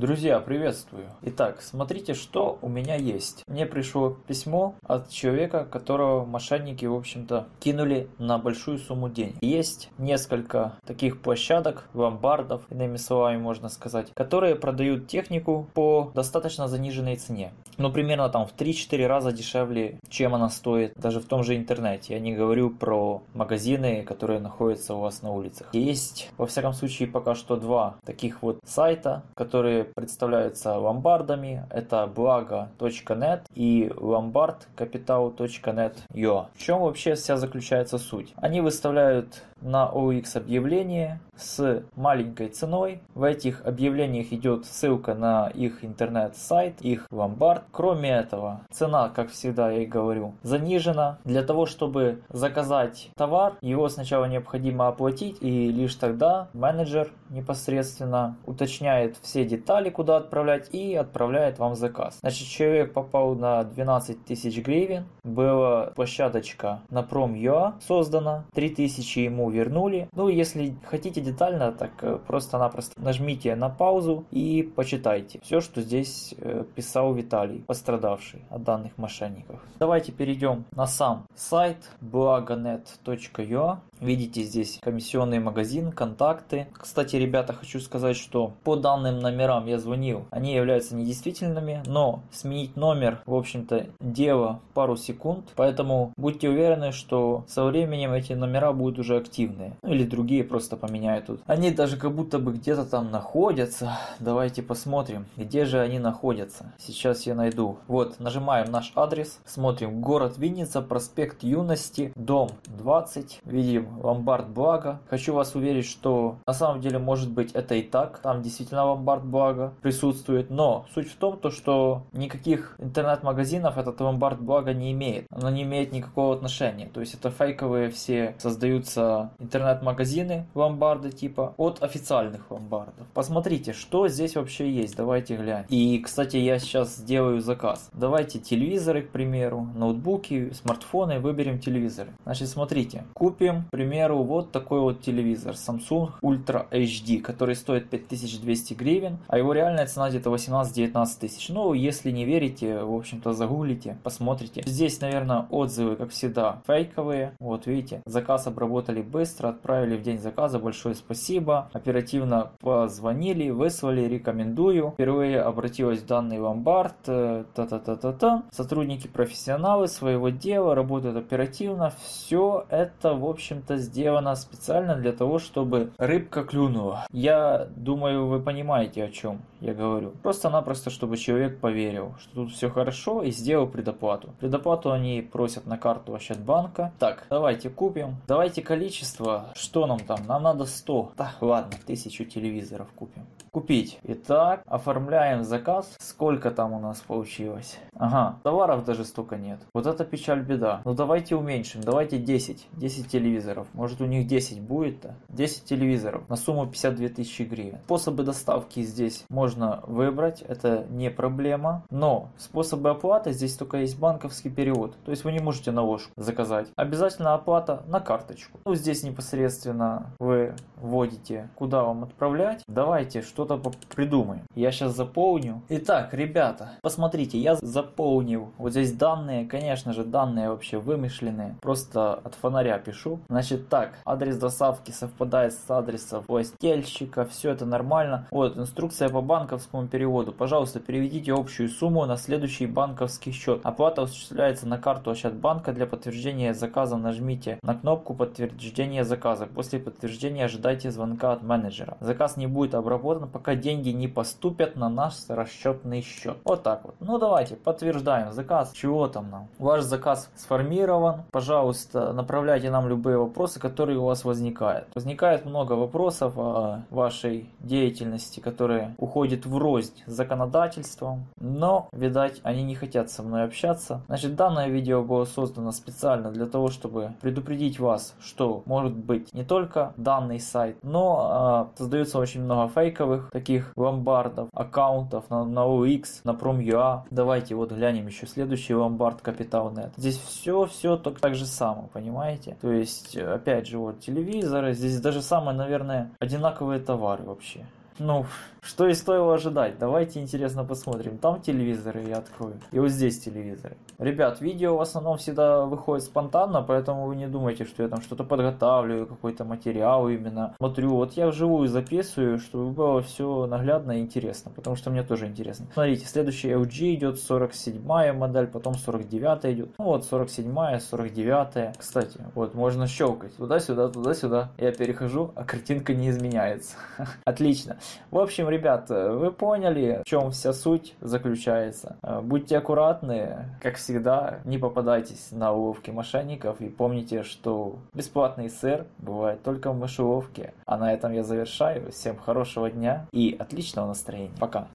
Друзья, приветствую! Итак, смотрите, что у меня есть. Мне пришло письмо от человека, которого мошенники, в общем-то, кинули на большую сумму денег. Есть несколько таких площадок, ломбардов, иными словами можно сказать, которые продают технику по достаточно заниженной цене. Ну, примерно там в 3-4 раза дешевле, чем она стоит, даже в том же интернете. Я не говорю про магазины, которые находятся у вас на улицах. Есть, во всяком случае, пока что два таких вот сайта, которые представляются ломбардами. Это blago.net и lombardcapital.net.ua. В чем вообще вся заключается суть? Они выставляют на OLX объявление с маленькой ценой. В этих объявлениях идет ссылка на их интернет-сайт, их ломбард. Кроме этого, цена, как всегда я и говорю, занижена. Для того, чтобы заказать товар, его сначала необходимо оплатить, и лишь тогда менеджер непосредственно уточняет все детали, куда отправлять, и отправляет вам заказ. Значит, человек попал на 12 тысяч гривен, была площадочка на Prom.ua создана, 3000 ему вернули. Ну, если хотите детально, так просто-напросто нажмите на паузу и почитайте все, что здесь писал Виталий, пострадавший от данных мошенников. Давайте перейдем на сам сайт blagonet.ua. Видите здесь комиссионный магазин, контакты. Кстати, ребята, хочу сказать, что по данным номерам я звонил, они являются недействительными, но сменить номер, в общем-то, дело пару секунд, поэтому будьте уверены, что со временем эти номера будут уже активные. Ну или другие просто поменяют тут. Они даже как будто бы где-то там находятся. Давайте посмотрим, где же они находятся. Сейчас я найду. Вот, нажимаем наш адрес, смотрим город Винница, проспект Юности, дом 20, видим ломбард Благо. Хочу вас уверить, что на самом деле, может быть, это и так. Там действительно ломбард Благо присутствует. Но суть в том, что никаких интернет-магазинов этот ломбард Благо не имеет. Оно не имеет никакого отношения. То есть это фейковые все создаются интернет-магазины, ломбарды типа, от официальных ломбардов. Посмотрите, что здесь вообще есть. Давайте глянем. И, кстати, я сейчас сделаю заказ. Давайте телевизоры, к примеру, ноутбуки, смартфоны. Выберем телевизоры. Значит, смотрите. Купим, к примеру, вот такой вот телевизор Samsung Ultra HD, который стоит 5200 гривен, а его реальная цена где-то 18-19 тысяч. Ну, если не верите, в общем-то, загуглите, посмотрите. Здесь, наверное, отзывы, как всегда, фейковые. Вот, видите, заказ обработали быстро, отправили в день заказа, большое спасибо. Оперативно позвонили, выслали, рекомендую. Впервые обратилась в данный ломбард, та-та-та-та-та. Сотрудники профессионалы своего дела, работают оперативно. Все это, в общем-то, сделано специально для того, чтобы рыбка клюнула. Я думаю, вы понимаете, о чем я говорю. Просто-напросто, чтобы человек поверил, что тут все хорошо, и сделал предоплату. Предоплату они просят на карту Ощадбанка. Так, давайте купим. Давайте количество. Что нам там? Нам надо 100. Так, ладно, 1000 телевизоров купим. Купить. Итак, оформляем заказ. Сколько там у нас получилось? Ага, товаров даже столько нет. Вот это печаль, беда. Ну давайте уменьшим. Давайте 10. 10 телевизоров. Может, у них 10 будет-то? 10 телевизоров на сумму 52 тысячи гривен. Способы доставки здесь можно выбрать. Это не проблема. Но способы оплаты здесь только есть банковский перевод. То есть вы не можете на ложку заказать. Обязательно оплата на карточку. Ну, здесь непосредственно вы вводите, куда вам отправлять. Давайте что-то придумаем. Я сейчас заполню. Итак, ребята, посмотрите, я заполнил. Вот здесь данные, конечно же, данные вообще вымышленные. Просто от фонаря пишу. Значит так, адрес доставки совпадает с адресом плательщика. Все это нормально. Вот, инструкция по банковскому переводу. Пожалуйста, переведите общую сумму на следующий банковский счет. Оплата осуществляется на карту Ощадбанка. Для подтверждения заказа нажмите на кнопку подтверждения заказа. После подтверждения ожидайте звонка от менеджера. Заказ не будет обработан, пока деньги не поступят на наш расчетный счет. Вот так вот. Ну давайте подтверждаем заказ. Чего там нам? Ваш заказ сформирован. Пожалуйста, направляйте нам любые вопросы, которые у вас возникают. Возникает много вопросов о вашей деятельности, которые уходят врознь с законодательством, но, видать, они не хотят со мной общаться. Значит, данное видео было создано специально для того, чтобы предупредить вас, что может быть не только данный сайт, но создается очень много фейковых таких ломбардов, аккаунтов на OLX, на Prom.ua. Давайте вот глянем еще следующий ломбард Capital.net. Здесь все так же самое, понимаете? То есть, опять же, вот телевизоры, здесь даже самые, наверное, одинаковые товары вообще. Ну, что и стоило ожидать. Давайте интересно посмотрим. Там телевизоры я открою. И вот здесь телевизоры. Ребят, видео в основном всегда выходит спонтанно, поэтому вы не думайте, что я там что-то подготавливаю, какой-то материал именно. Смотрю, вот я вживую записываю, чтобы было все наглядно и интересно, потому что мне тоже интересно. Смотрите, следующий LG идет 47-я модель, потом 49-я идет. Ну вот 47-я, 49-я. Кстати, вот можно щелкать туда-сюда, туда-сюда. Я перехожу, а картинка не изменяется. Отлично. В общем, ребят, вы поняли, в чем вся суть заключается. Будьте аккуратны, как всегда, не попадайтесь на уловки мошенников и помните, что бесплатный сыр бывает только в мышеловке. А на этом я завершаю. Всем хорошего дня и отличного настроения. Пока.